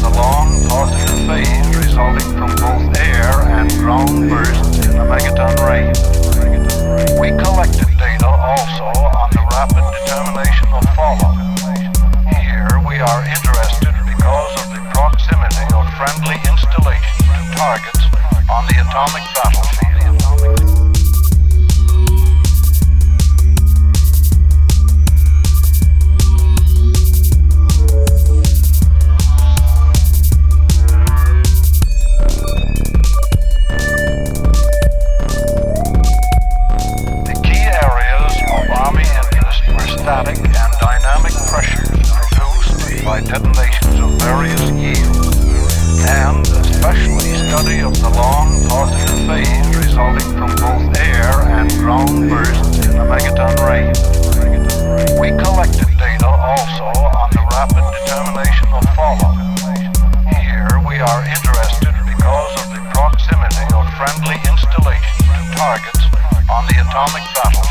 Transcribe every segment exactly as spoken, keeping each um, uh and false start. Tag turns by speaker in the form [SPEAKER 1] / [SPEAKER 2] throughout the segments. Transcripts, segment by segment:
[SPEAKER 1] the long positive phase resulting from both air and ground bursts in the megaton rain. We collected data also on the rapid determination of fallout. Here we are interested because of the proximity of friendly installations to targets on the atomic battlefield. Static and dynamic pressures produced by detonations of various yields, and especially study of the long positive phase resulting from both air and ground bursts in the megaton rain. We collected data also on the rapid determination of fallout. Here we are interested because of the proximity of friendly installations to targets on the atomic battlefield.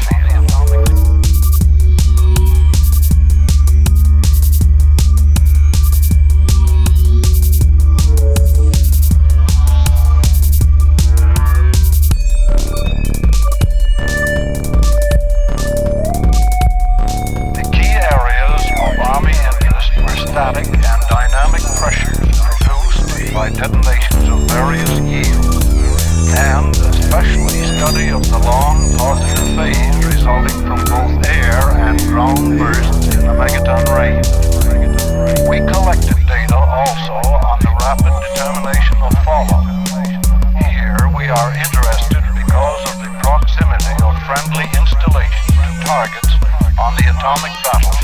[SPEAKER 1] Static and dynamic pressures produced by detonations of various yields, and especially study of the long positive phase resulting from both air and ground bursts in the megaton rain. We collected data also on the rapid determination of fallout. Here we are interested because of the proximity of friendly installations to targets on the atomic battlefield.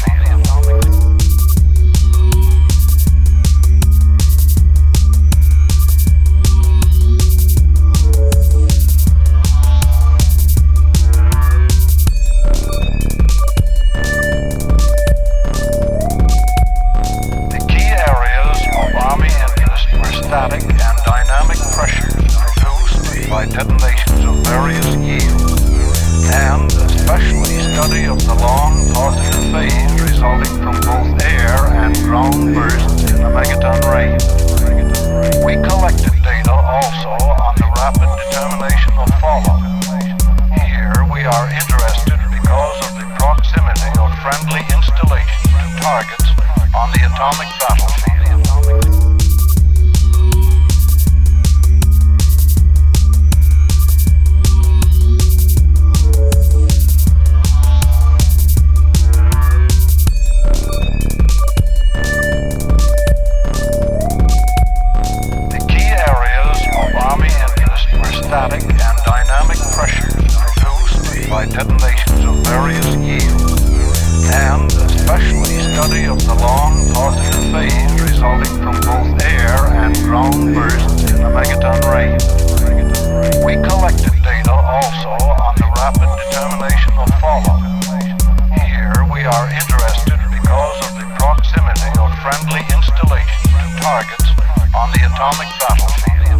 [SPEAKER 1] Static and dynamic pressures produced by detonations of various yields, and especially study of the long positive phase resulting from both air and ground bursts in the megaton rain. We collected data also on the rapid determination of fallout. Here we are interested because of the proximity of friendly installations to targets on the atomic battlefield. Static and dynamic pressures produced by detonations of various yields, and especially study of the long positive phase resulting from both air and ground bursts in the megaton rain. We collected data also on the rapid determination of fallout. Here we are interested because of the proximity of friendly installations to targets on the atomic battlefield.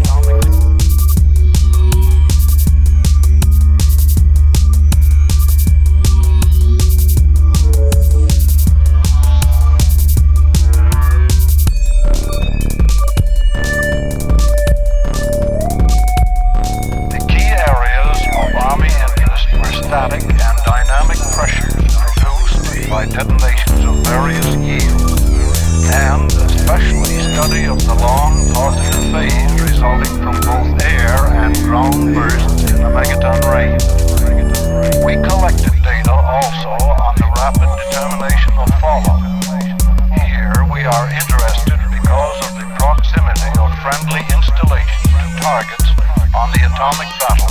[SPEAKER 1] Static and dynamic pressures produced by detonations of various yields, and especially study of the long positive phase resulting from both air and ground bursts in the megaton rain. We collected data also on the rapid determination of fallout. Here we are interested because of the proximity of friendly installations to targets on the atomic battlefield.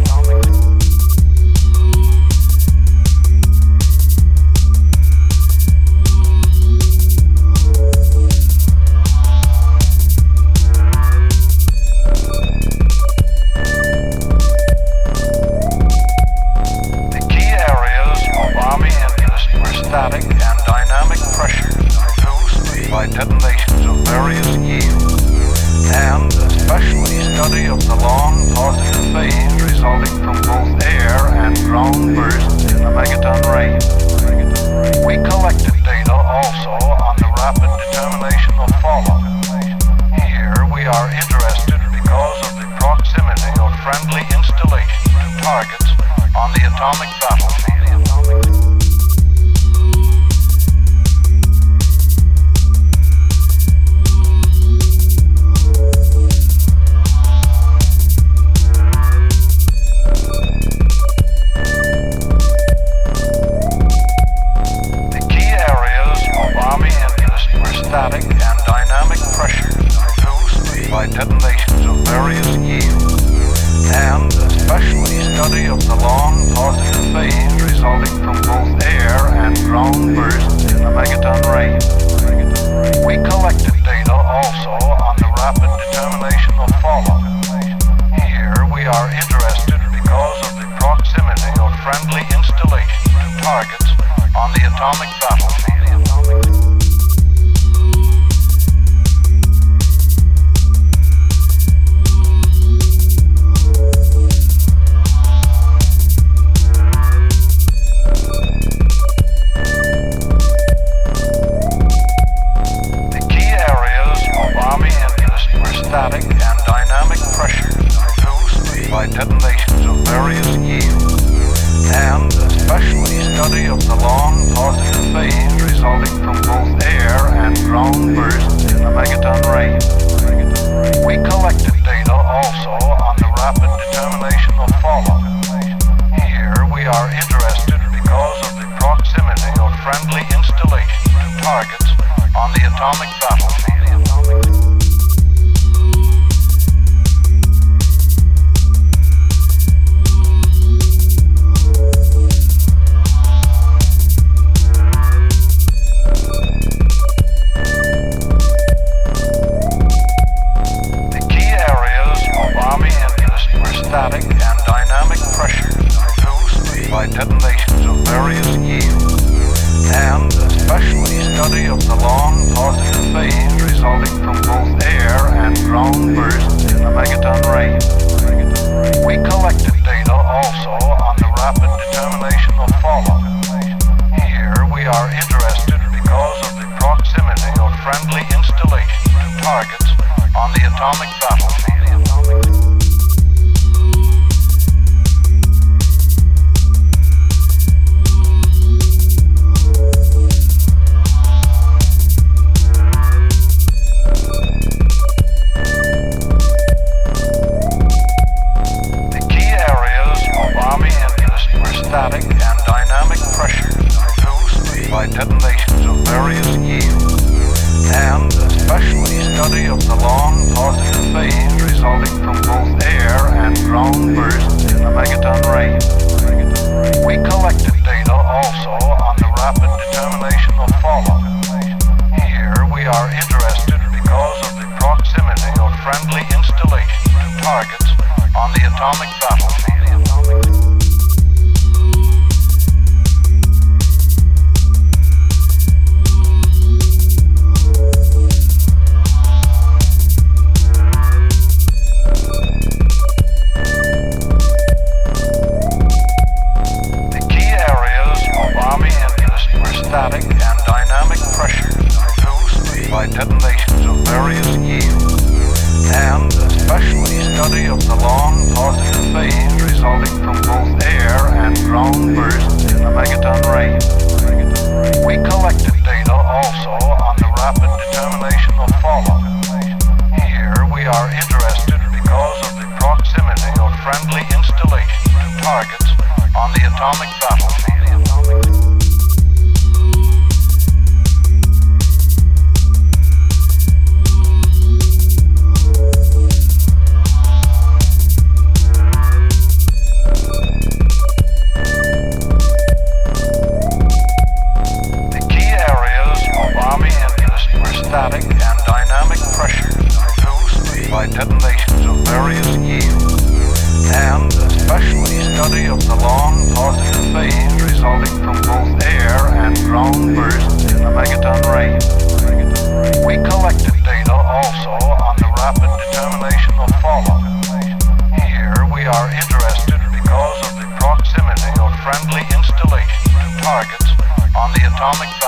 [SPEAKER 1] Static and dynamic pressures produced by detonations of various yields, and especially study of the long positive phase resulting from both air and ground bursts in the megaton rain. We collected data also on the rapid determination of fallout. atomic battlefield. Static and dynamic pressures produced by detonations of various yields, and especially study of the long positive phase resulting from both air and ground bursts in the megaton range. We collected data also on the rapid determination of fallout. Here we are interested because of the proximity of friendly installations to targets on the atomic battlefield. Static and dynamic pressures produced by detonations of various yields, and especially study of the long positive phase resulting from both air and ground bursts in the megaton range. We collected data also on the rapid determination of fallout. Here we are interested because of the proximity of friendly installations to targets on the atomic battlefield. Static and dynamic pressures produced by detonations of various yields, and especially study of the long positive phase resulting from both air and ground bursts in the megaton range. We collected data also on the rapid determination of fallout. Here we are interested because of the proximity of friendly installations to targets on the atomic battlefield. Static and dynamic pressures produced by detonations of various yields, and especially study of the long positive phase resulting from both air and ground bursts in the megaton range. We collected data also on the rapid determination of fallout. Here we are interested because of the proximity of friendly installations to targets on the atomic battlefield. Static and dynamic pressures produced by detonations of various yields, and especially study of the long positive phase resulting from both air and ground bursts in the megaton range. We collected data also on the rapid determination of fallout. Here we are interested because of the proximity of friendly installations to targets on the atomic battlefield. Static and dynamic pressures produced by detonations of various yields, and especially study of the long positive phase resulting from both air and ground bursts in the megaton range. We collected data also on the rapid determination of fallout. Here we are interested because of the proximity of friendly installations to targets on the atomic